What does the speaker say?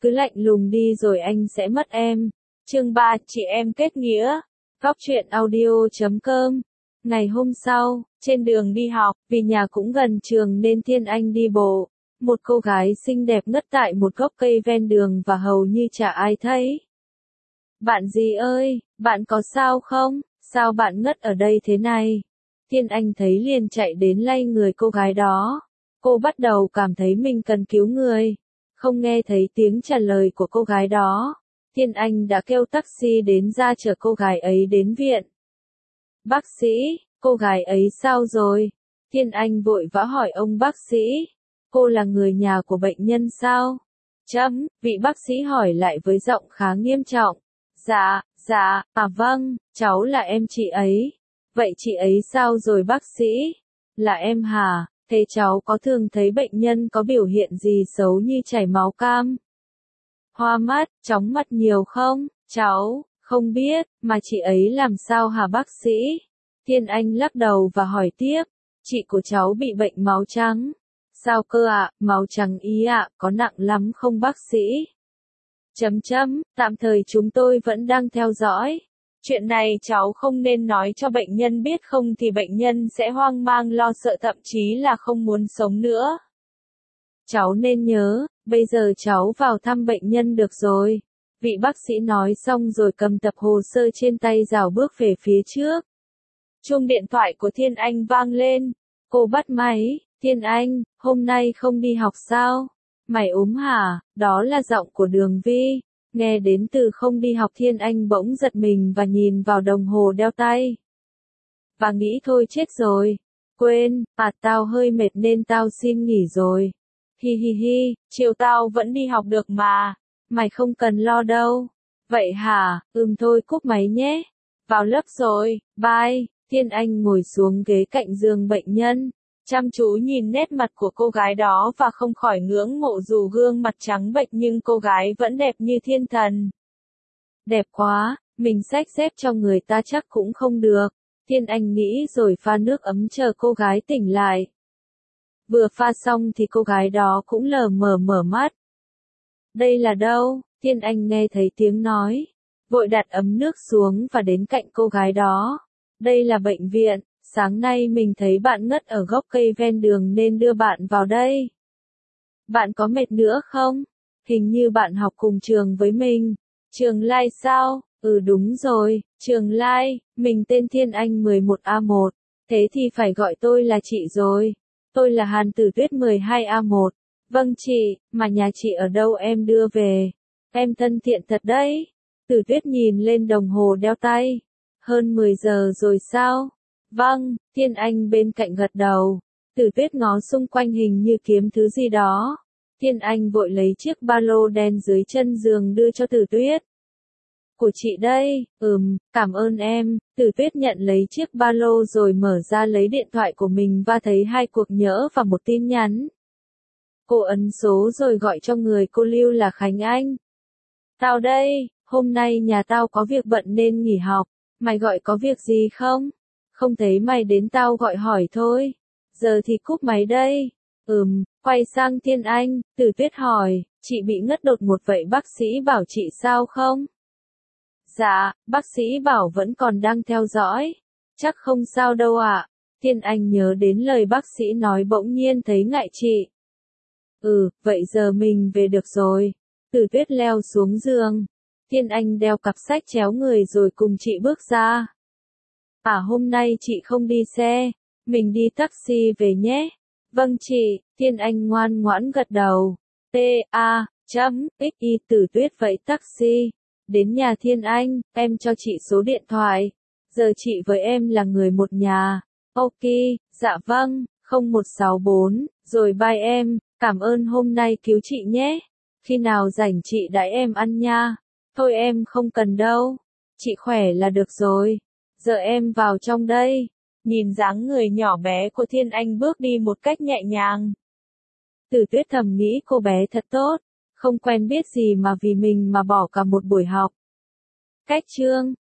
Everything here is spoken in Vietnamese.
cứ lạnh lùng đi rồi anh sẽ mất em. Chương 3, chị em kết nghĩa. Góc truyện audio.com. Ngày hôm sau, trên đường đi học, vì nhà cũng gần trường nên Thiên Anh đi bộ. Một cô gái xinh đẹp ngất tại một gốc cây ven đường và hầu như chả ai thấy. Bạn gì ơi, bạn có sao không? Sao bạn ngất ở đây thế này? Thiên Anh thấy liền chạy đến lay người cô gái đó. Cô bắt đầu cảm thấy mình cần cứu người. Không nghe thấy tiếng trả lời của cô gái đó. Thiên Anh đã kêu taxi đến ra chở cô gái ấy đến viện. Bác sĩ, cô gái ấy sao rồi? Thiên Anh vội vã hỏi ông bác sĩ. Cô là người nhà của bệnh nhân sao? Vị bác sĩ hỏi lại với giọng khá nghiêm trọng. Vâng, cháu là em chị ấy. Vậy chị ấy sao rồi bác sĩ? Là em hả? Thế cháu có thường thấy bệnh nhân có biểu hiện gì xấu như chảy máu cam? Hoa mắt, chóng mặt nhiều không? Cháu, không biết, mà chị ấy làm sao hả bác sĩ? Thiên Anh lắc đầu và hỏi tiếp. Chị của cháu bị bệnh máu trắng. Sao cơ ạ? Máu trắng ý ạ, có nặng lắm không bác sĩ? Tạm thời chúng tôi vẫn đang theo dõi. Chuyện này cháu không nên nói cho bệnh nhân biết không thì bệnh nhân sẽ hoang mang lo sợ thậm chí là không muốn sống nữa. Cháu nên nhớ, bây giờ cháu vào thăm bệnh nhân được rồi. Vị bác sĩ nói xong rồi cầm tập hồ sơ trên tay rảo bước về phía trước. Chuông điện thoại của Thiên Anh vang lên. Cô bắt máy. Thiên Anh, hôm nay không đi học sao? Mày ốm hả? Đó là giọng của Đường Vi. Nghe đến từ không đi học Thiên Anh bỗng giật mình và nhìn vào đồng hồ đeo tay. Và nghĩ thôi chết rồi. Quên, tao hơi mệt nên tao xin nghỉ rồi. Hi, chiều tao vẫn đi học được mà. Mày không cần lo đâu. Vậy hả? Thôi cúp máy nhé. Vào lớp rồi, bye. Thiên Anh ngồi xuống ghế cạnh giường bệnh nhân. Chăm chú nhìn nét mặt của cô gái đó và không khỏi ngưỡng mộ dù gương mặt trắng bệch nhưng cô gái vẫn đẹp như thiên thần. Đẹp quá, mình xách xếp cho người ta chắc cũng không được. Thiên Anh nghĩ rồi pha nước ấm chờ cô gái tỉnh lại. Vừa pha xong thì cô gái đó cũng lờ mờ mở mắt. Đây là đâu? Thiên Anh nghe thấy tiếng nói. Vội đặt ấm nước xuống và đến cạnh cô gái đó. Đây là bệnh viện. Sáng nay mình thấy bạn ngất ở gốc cây ven đường nên đưa bạn vào đây. Bạn có mệt nữa không? Hình như bạn học cùng trường với mình. Trường Lai sao? Đúng rồi, Trường Lai, mình tên Thiên Anh 11A1. Thế thì phải gọi tôi là chị rồi. Tôi là Hàn Tử Tuyết 12A1. Vâng chị, mà nhà chị ở đâu em đưa về? Em thân thiện thật đấy. Tử Tuyết nhìn lên đồng hồ đeo tay. Hơn 10 giờ rồi sao? Vâng, Thiên Anh bên cạnh gật đầu. Tử Tuyết ngó xung quanh hình như kiếm thứ gì đó. Thiên Anh vội lấy chiếc ba lô đen dưới chân giường đưa cho Tử Tuyết. Của chị đây, cảm ơn em. Tử Tuyết nhận lấy chiếc ba lô rồi mở ra lấy điện thoại của mình và thấy 2 cuộc nhỡ và một tin nhắn. Cô ấn số rồi gọi cho người cô lưu là Khánh Anh. Tao đây, hôm nay nhà tao có việc bận nên nghỉ học. Mày gọi có việc gì không? Không thấy mày đến tao gọi hỏi thôi. Giờ thì cúp máy đây. Quay sang Thiên Anh, Tử Tuyết hỏi, chị bị ngất đột ngột vậy bác sĩ bảo chị sao không? Dạ, bác sĩ bảo vẫn còn đang theo dõi. Chắc không sao đâu ạ. Thiên Anh nhớ đến lời bác sĩ nói bỗng nhiên thấy ngại chị. Vậy giờ mình về được rồi. Tử Tuyết leo xuống giường. Thiên Anh đeo cặp sách chéo người rồi cùng chị bước ra. Hôm nay chị không đi xe, mình đi taxi về nhé. Vâng chị, Thiên Anh ngoan ngoãn gật đầu. Tử Tuyết vậy taxi. Đến nhà Thiên Anh, em cho chị số điện thoại. Giờ chị với em là người một nhà. Ok, dạ vâng, 0164, rồi bye em, cảm ơn hôm nay cứu chị nhé. Khi nào rảnh chị đãi em ăn nha. Thôi em không cần đâu. Chị khỏe là được rồi. Giờ em vào trong đây. Nhìn dáng người nhỏ bé của Thiên Anh bước đi một cách nhẹ nhàng. Tử Tuyết thầm nghĩ cô bé thật tốt. Không quen biết gì mà vì mình mà bỏ cả một buổi học. Cách chương